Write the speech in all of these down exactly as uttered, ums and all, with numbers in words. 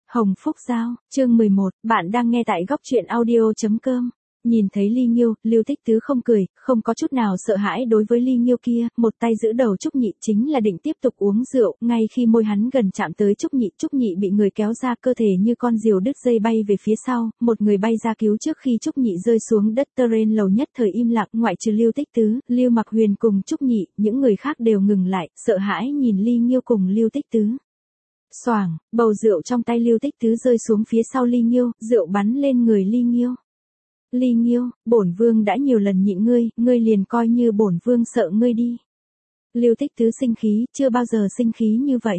Hồng Phúc Giao, chương mười một, bạn đang nghe tại góc truyện audio.com. Nhìn thấy Ly Nghiêu, Lưu Tích Tứ không cười, không có chút nào sợ hãi đối với Ly Nghiêu kia, một tay giữ đầu Trúc Nhị chính là định tiếp tục uống rượu, ngay khi môi hắn gần chạm tới Trúc Nhị, Trúc Nhị bị người kéo ra cơ thể như con diều đứt dây bay về phía sau, một người bay ra cứu trước khi Trúc Nhị rơi xuống đất. Terrain lầu nhất thời im lặng, ngoại trừ Lưu Tích Tứ, Lưu Mặc Huyền cùng Trúc Nhị, những người khác đều ngừng lại, sợ hãi nhìn Ly Nghiêu cùng Lưu Tích Tứ. Xoảng, bầu rượu trong tay Lưu Tích Tứ rơi xuống phía sau Ly Nghiêu, rượu bắn lên người Ly Nghiêu. Ly Nghiêu, bổn vương đã nhiều lần nhịn ngươi, ngươi liền coi như bổn vương sợ ngươi đi. Lưu Tích Tứ sinh khí, chưa bao giờ sinh khí như vậy.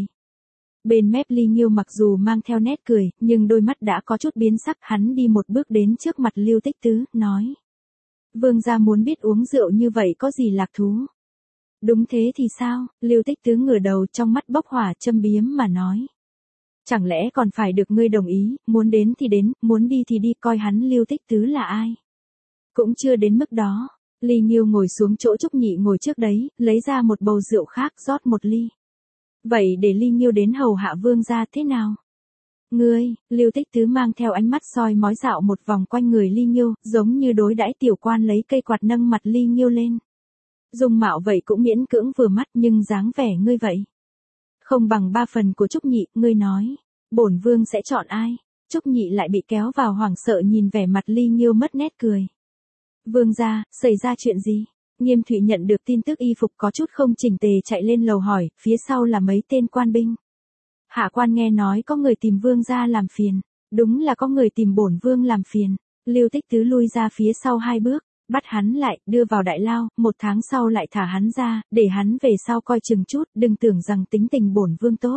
Bên mép Ly Nghiêu mặc dù mang theo nét cười, nhưng đôi mắt đã có chút biến sắc, hắn đi một bước đến trước mặt Lưu Tích Tứ, nói. Vương gia muốn biết uống rượu như vậy có gì lạc thú? Đúng thế thì sao? Lưu Tích Tứ ngửa đầu, trong mắt bốc hỏa, châm biếm mà nói. Chẳng lẽ còn phải được ngươi đồng ý, muốn đến thì đến, muốn đi thì đi, coi hắn Lưu Tích Tứ là ai? Cũng chưa đến mức đó. Ly Nghiêu ngồi xuống chỗ Trúc Nhị ngồi trước đấy, lấy ra một bầu rượu khác, rót một ly. Vậy để Ly Nghiêu đến hầu hạ vương gia thế nào? Ngươi, Lưu Tích Tứ mang theo ánh mắt soi mói dạo một vòng quanh người Ly Nghiêu, giống như đối đãi tiểu quan lấy cây quạt nâng mặt Ly Nghiêu lên. Dung mạo vậy cũng miễn cưỡng vừa mắt, nhưng dáng vẻ ngươi vậy không bằng ba phần của Trúc Nhị, ngươi nói, bổn vương sẽ chọn ai? Trúc Nhị lại bị kéo vào, hoảng sợ nhìn vẻ mặt Ly Nghiêu mất nét cười. Vương gia, xảy ra chuyện gì? Nghiêm Thụy nhận được tin tức y phục có chút không chỉnh tề chạy lên lầu hỏi, phía sau là mấy tên quan binh. Hạ quan nghe nói có người tìm vương gia làm phiền. Đúng là có người tìm bổn vương làm phiền. Lưu Tích Tứ lui ra phía sau hai bước, bắt hắn lại, đưa vào đại lao, một tháng sau lại thả hắn ra, để hắn về sau coi chừng chút, đừng tưởng rằng tính tình bổn vương tốt.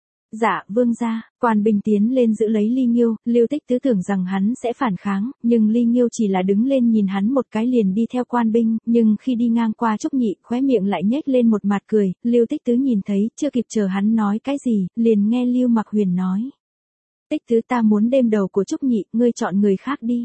Dạ, vương gia. Quan binh tiến lên giữ lấy Ly Nghiêu, Lưu Tích Tứ tưởng rằng hắn sẽ phản kháng, nhưng Ly Nghiêu chỉ là đứng lên nhìn hắn một cái liền đi theo quan binh, nhưng khi đi ngang qua Trúc Nhị, khóe miệng lại nhếch lên một mặt cười, Lưu Tích Tứ nhìn thấy, chưa kịp chờ hắn nói cái gì, liền nghe Lưu Mặc Huyền nói. Tích Tứ, ta muốn đêm đầu của Trúc Nhị, ngươi chọn người khác đi.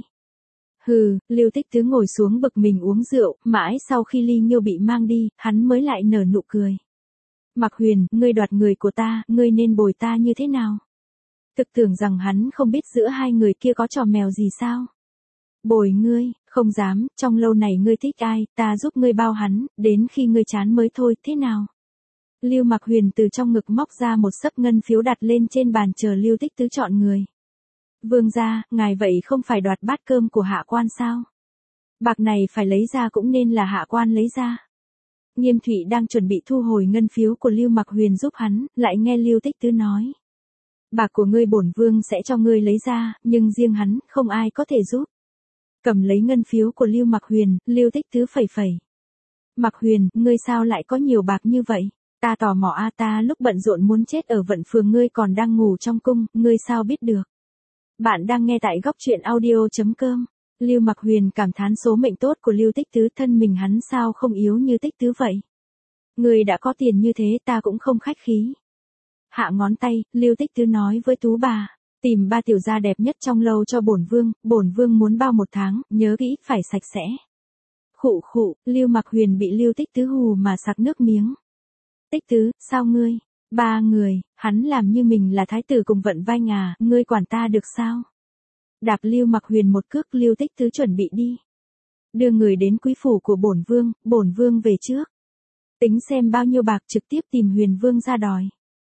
Hừ, Lưu Tích Tứ ngồi xuống bực mình uống rượu, mãi sau khi Ly Nghiêu bị mang đi, hắn mới lại nở nụ cười. Mặc Huyền, ngươi đoạt người của ta, ngươi nên bồi ta như thế nào? Thực tưởng rằng hắn không biết giữa hai người kia có trò mèo gì sao? Bồi ngươi, không dám, trong lâu này ngươi thích ai, ta giúp ngươi bao hắn, đến khi ngươi chán mới thôi, thế nào? Lưu Mặc Huyền từ trong ngực móc ra một xấp ngân phiếu đặt lên trên bàn chờ Lưu Tích Tứ chọn người. Vương gia, ngài vậy không phải đoạt bát cơm của hạ quan sao? Bạc này phải lấy ra cũng nên là hạ quan lấy ra. Nghiêm Thụy đang chuẩn bị thu hồi ngân phiếu của Lưu Mặc Huyền giúp hắn, lại nghe Lưu Tích Tứ nói. Bạc của ngươi bổn vương sẽ cho ngươi lấy ra, nhưng riêng hắn, không ai có thể giúp. Cầm lấy ngân phiếu của Lưu Mặc Huyền, Lưu Tích Tứ phẩy phẩy. Mặc Huyền, ngươi sao lại có nhiều bạc như vậy? Ta tò mò a, ta lúc bận rộn muốn chết ở Vận Phường ngươi còn đang ngủ trong cung, ngươi sao biết được? Bạn đang nghe tại góc truyện audio.com. Lưu Mặc Huyền cảm thán số mệnh tốt của Lưu Tích Tứ, thân mình hắn sao không yếu như Tích Tứ vậy. Người đã có tiền như thế ta cũng không khách khí. Hạ ngón tay, Lưu Tích Tứ nói với Tú bà, tìm ba tiểu gia đẹp nhất trong lâu cho bổn vương, bổn vương muốn bao một tháng, nhớ kỹ, phải sạch sẽ. Khụ khụ, Lưu Mặc Huyền bị Lưu Tích Tứ hù mà sặc nước miếng. Tích Tứ, sao ngươi? Ba người, hắn làm như mình là thái tử cùng Vận Vai à, ngươi quản ta được sao? Đạp Lưu Mặc Huyền một cước, Lưu Tích Tứ chuẩn bị đi. Đưa người đến quý phủ của bổn vương, bổn vương về trước. Tính xem bao nhiêu bạc, trực tiếp tìm Huyền vương ra đòi.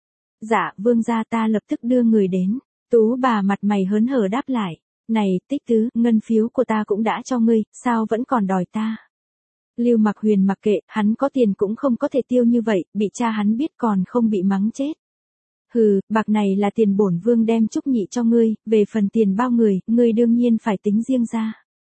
Dạ, vương gia, ta lập tức đưa người đến. Tú bà mặt mày hớn hở đáp lại. Này, Tích Tứ, ngân phiếu của ta cũng đã cho ngươi, sao vẫn còn đòi ta? Lưu Mặc Huyền mặc kệ, hắn có tiền cũng không có thể tiêu như vậy, bị cha hắn biết còn không bị mắng chết. Hừ, bạc này là tiền bổn vương đem Trúc Nhị cho ngươi, về phần tiền bao người, ngươi đương nhiên phải tính riêng ra.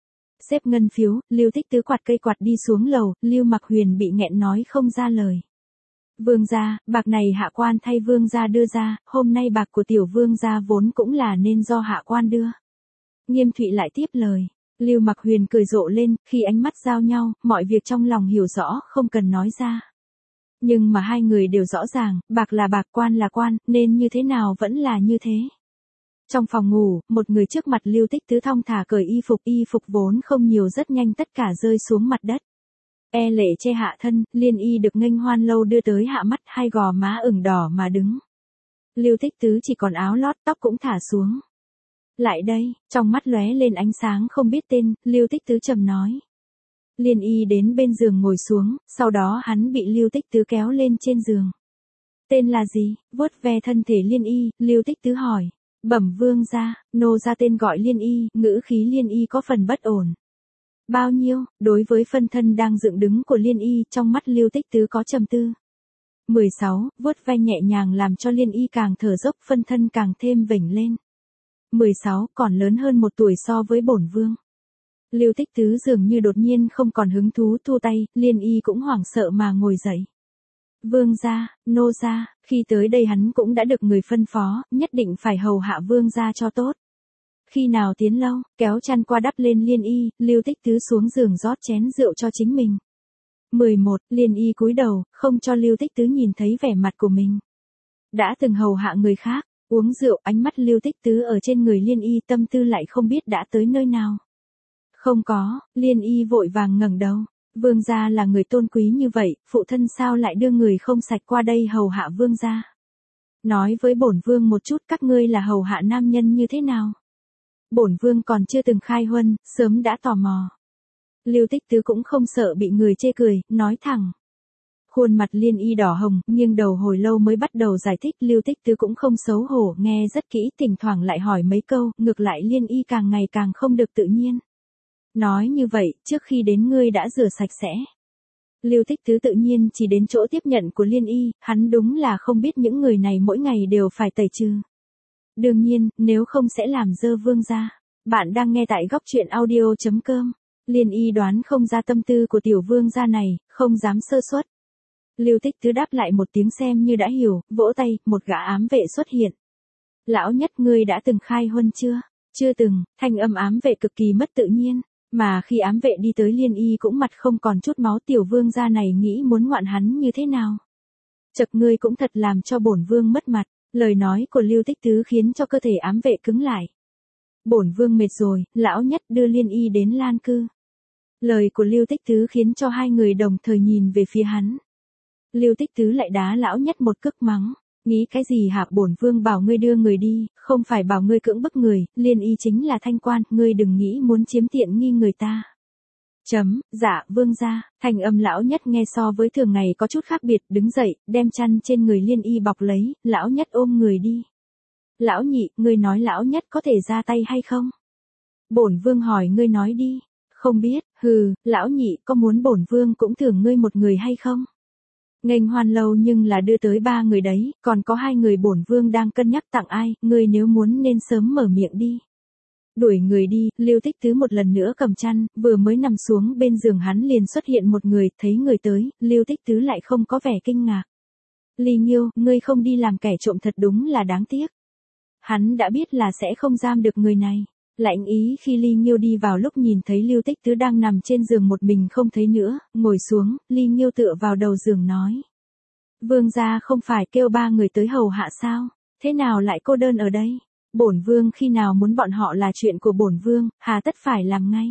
Xếp ngân phiếu, Lưu Tích Tứ quạt cây quạt đi xuống lầu, Lưu Mặc Huyền bị nghẹn nói không ra lời. Vương gia, bạc này hạ quan thay vương gia đưa ra, hôm nay bạc của tiểu vương gia vốn cũng là nên do hạ quan đưa. Nghiêm Thụy lại tiếp lời. Lưu Mặc Huyền cười rộ lên, khi ánh mắt giao nhau, mọi việc trong lòng hiểu rõ, không cần nói ra. Nhưng mà hai người đều rõ ràng, bạc là bạc, quan là quan, nên như thế nào vẫn là như thế. Trong phòng ngủ, một người trước mặt Lưu Tích Tứ thong thả cởi y phục, y phục vốn không nhiều rất nhanh tất cả rơi xuống mặt đất. E lệ che hạ thân, liên y được nghênh hoan lâu đưa tới hạ mắt, hai gò má ửng đỏ mà đứng. Lưu Tích Tứ chỉ còn áo lót, tóc cũng thả xuống. Lại đây, trong mắt lóe lên ánh sáng không biết tên, Lưu Tích Tứ trầm nói. Liên Y đến bên giường ngồi xuống, sau đó hắn bị Lưu Tích Tứ kéo lên trên giường. Tên là gì? Vuốt ve thân thể Liên Y, Lưu Tích Tứ hỏi. Bẩm vương gia, nô ra tên gọi Liên Y, ngữ khí Liên Y có phần bất ổn. Bao nhiêu? Đối với phân thân đang dựng đứng của Liên Y, trong mắt Lưu Tích Tứ có trầm tư. mười sáu, vuốt ve nhẹ nhàng làm cho Liên Y càng thở dốc, phân thân càng thêm vểnh lên. mười sáu, còn lớn hơn một tuổi so với bổn vương. Lưu Tích Tứ dường như đột nhiên không còn hứng thú, thu tay, Liên Y cũng hoảng sợ mà ngồi dậy. Vương gia, nô gia, khi tới đây hắn cũng đã được người phân phó, nhất định phải hầu hạ vương gia cho tốt. Khi nào tiến lâu, kéo chăn qua đắp lên Liên Y, Lưu Tích Tứ xuống giường rót chén rượu cho chính mình. mười một, Liên Y cúi đầu, không cho Lưu Tích Tứ nhìn thấy vẻ mặt của mình. Đã từng hầu hạ người khác, uống rượu, ánh mắt Lưu Tích Tứ ở trên người Liên Y, tâm tư lại không biết đã tới nơi nào. Không có, Liên Y vội vàng ngẩng đầu. Vương gia là người tôn quý như vậy, phụ thân sao lại đưa người không sạch qua đây hầu hạ vương gia? Nói với bổn vương một chút, các ngươi là hầu hạ nam nhân như thế nào? Bổn vương còn chưa từng khai huân, sớm đã tò mò. Lưu Tích Tứ cũng không sợ bị người chê cười, nói thẳng. Khuôn mặt Liên Y đỏ hồng, nhưng đầu hồi lâu mới bắt đầu giải thích. Lưu Tích Tứ cũng không xấu hổ, nghe rất kỹ, thỉnh thoảng lại hỏi mấy câu, ngược lại Liên Y càng ngày càng không được tự nhiên. Nói như vậy, trước khi đến ngươi đã rửa sạch sẽ. Lưu Tích Tứ tự nhiên chỉ đến chỗ tiếp nhận của Liên Y, hắn đúng là không biết những người này mỗi ngày đều phải tẩy trừ. Đương nhiên, nếu không sẽ làm dơ vương gia. Bạn đang nghe tại góc truyện audio chấm com. Liên Y đoán không ra tâm tư của tiểu vương gia này, không dám sơ suất. Lưu Tích Tứ đáp lại một tiếng xem như đã hiểu, vỗ tay, một gã ám vệ xuất hiện. Lão nhất, ngươi đã từng khai huân chưa? Chưa từng, thanh âm ám vệ cực kỳ mất tự nhiên. Mà khi ám vệ đi tới Liên Y cũng mặt không còn chút máu, tiểu vương gia này nghĩ muốn ngoạn hắn như thế nào? Chật, ngươi cũng thật làm cho bổn vương mất mặt. Lời nói của Lưu Tích Tứ khiến cho cơ thể ám vệ cứng lại. Bổn vương mệt rồi, lão nhất đưa Liên Y đến Lan Cư. Lời của Lưu Tích Tứ khiến cho hai người đồng thời nhìn về phía hắn. Lưu Tích Tứ lại đá lão nhất một cước mắng. Nghĩ cái gì hả? Bổn vương bảo ngươi đưa người đi, không phải bảo ngươi cưỡng bức người, Liên Y chính là thanh quan, ngươi đừng nghĩ muốn chiếm tiện nghi người ta. Chấm, dạ, vương gia. Thanh âm lão nhất nghe so với thường ngày có chút khác biệt, đứng dậy, đem chăn trên người Liên Y bọc lấy, lão nhất ôm người đi. Lão nhị, ngươi nói lão nhất có thể ra tay hay không? Bổn vương hỏi ngươi nói đi. Không biết, hừ, lão nhị, có muốn bổn vương cũng thưởng ngươi một người hay không? Nghênh hoan lâu nhưng là đưa tới ba người đấy, còn có hai người bổn vương đang cân nhắc tặng ai, ngươi nếu muốn nên sớm mở miệng đi. Đuổi người đi, Lưu Tích Tứ một lần nữa cầm chăn, vừa mới nằm xuống bên giường hắn liền xuất hiện một người, thấy người tới, Lưu Tích Tứ lại không có vẻ kinh ngạc. Ly Nghiêu, ngươi không đi làm kẻ trộm thật đúng là đáng tiếc. Hắn đã biết là sẽ không giam được người này. Lạnh ý khi Ly Nghiêu đi vào lúc nhìn thấy Lưu Tích Tứ đang nằm trên giường một mình không thấy nữa, ngồi xuống, Ly Nghiêu tựa vào đầu giường nói. Vương gia không phải kêu ba người tới hầu hạ sao, thế nào lại cô đơn ở đây? Bổn vương khi nào muốn bọn họ là chuyện của bổn vương, hà tất phải làm ngay.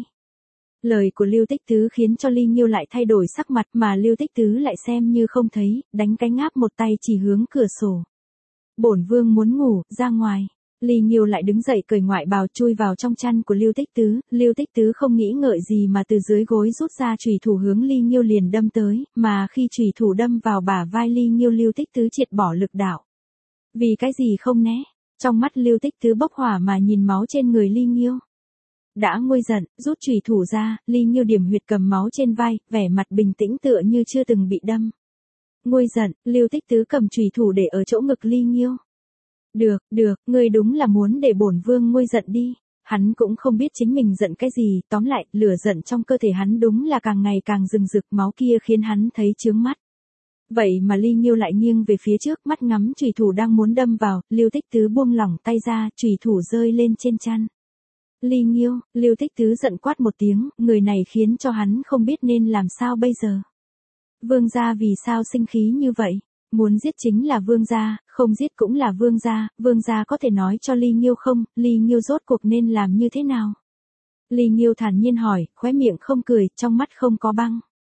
Lời của Lưu Tích Tứ khiến cho Ly Nghiêu lại thay đổi sắc mặt mà Lưu Tích Tứ lại xem như không thấy, đánh cái ngáp một tay chỉ hướng cửa sổ. Bổn vương muốn ngủ, ra ngoài. Ly Nghiêu lại đứng dậy cởi ngoại bào chui vào trong chăn của Lưu Tích Tứ, Lưu Tích Tứ không nghĩ ngợi gì mà từ dưới gối rút ra chùy thủ hướng Ly Nghiêu liền đâm tới, mà khi chùy thủ đâm vào bả vai Ly Nghiêu, Lưu Tích Tứ triệt bỏ lực đạo. Vì cái gì không né? Trong mắt Lưu Tích Tứ bốc hỏa mà nhìn máu trên người Ly Nghiêu. Đã nguôi giận, rút chùy thủ ra, Ly Nghiêu điểm huyệt cầm máu trên vai, vẻ mặt bình tĩnh tựa như chưa từng bị đâm. Nguôi giận, Lưu Tích Tứ cầm chùy thủ để ở chỗ ngực Ly Nghiêu. Được, được, ngươi đúng là muốn để bổn vương nguôi giận đi. Hắn cũng không biết chính mình giận cái gì, tóm lại, lửa giận trong cơ thể hắn đúng là càng ngày càng rừng rực, máu kia khiến hắn thấy chướng mắt. Vậy mà Ly Nghiêu lại nghiêng về phía trước, mắt ngắm chùy thủ đang muốn đâm vào, Lưu Tích Tứ buông lỏng tay ra, chùy thủ rơi lên trên chăn. Ly Nghiêu, Lưu Tích Tứ giận quát một tiếng, người này khiến cho hắn không biết nên làm sao bây giờ. Vương gia vì sao sinh khí như vậy? Muốn giết chính là vương gia, không giết cũng là vương gia, vương gia có thể nói cho Ly Nghiêu không, Ly Nghiêu rốt cuộc nên làm như thế nào? Ly Nghiêu thản nhiên hỏi, khóe miệng không cười, trong mắt không có băng.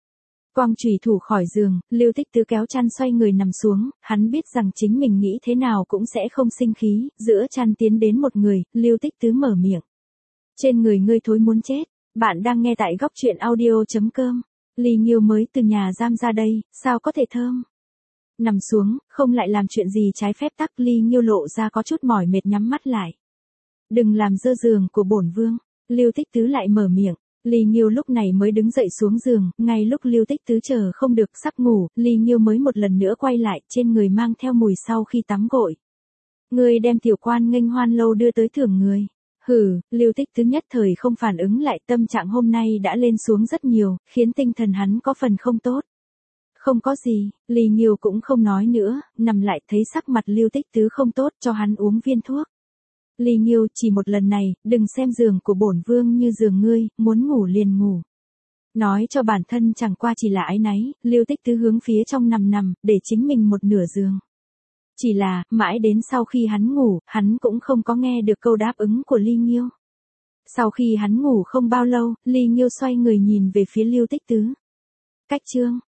Quang chủy thủ khỏi giường, Lưu Tích Tứ kéo chăn xoay người nằm xuống, hắn biết rằng chính mình nghĩ thế nào cũng sẽ không sinh khí, giữa chăn tiến đến một người, Lưu Tích Tứ mở miệng. Trên người ngươi thối muốn chết, bạn đang nghe tại góc truyện audio.com. Ly Nghiêu mới từ nhà giam ra đây, sao có thể thơm. Nằm xuống, không lại làm chuyện gì trái phép tắc. Ly Nghiêu lộ ra có chút mỏi mệt nhắm mắt lại. Đừng làm dơ giường của bổn vương, Lưu Tích Tứ lại mở miệng. Ly Nghiêu lúc này mới đứng dậy xuống giường, ngay lúc Lưu Tích Tứ chờ không được sắp ngủ, Ly Nghiêu mới một lần nữa quay lại, trên người mang theo mùi sau khi tắm gội. Ngươi đem tiểu quan nghênh hoan lâu đưa tới thưởng người. Hừ, Lưu Tích Tứ nhất thời không phản ứng lại, tâm trạng hôm nay đã lên xuống rất nhiều, khiến tinh thần hắn có phần không tốt. Không có gì, Ly Nghiêu cũng không nói nữa, nằm lại thấy sắc mặt Lưu Tích Tứ không tốt, cho hắn uống viên thuốc. Ly Nghiêu, chỉ một lần này, đừng xem giường của bổn vương như giường ngươi, muốn ngủ liền ngủ. Nói cho bản thân chẳng qua chỉ là áy náy, Lưu Tích Tứ hướng phía trong nằm nằm, để chính mình một nửa giường. Chỉ là, mãi đến sau khi hắn ngủ, hắn cũng không có nghe được câu đáp ứng của Ly Nghiêu. Sau khi hắn ngủ không bao lâu, Ly Nghiêu xoay người nhìn về phía Lưu Tích Tứ. Cách chương,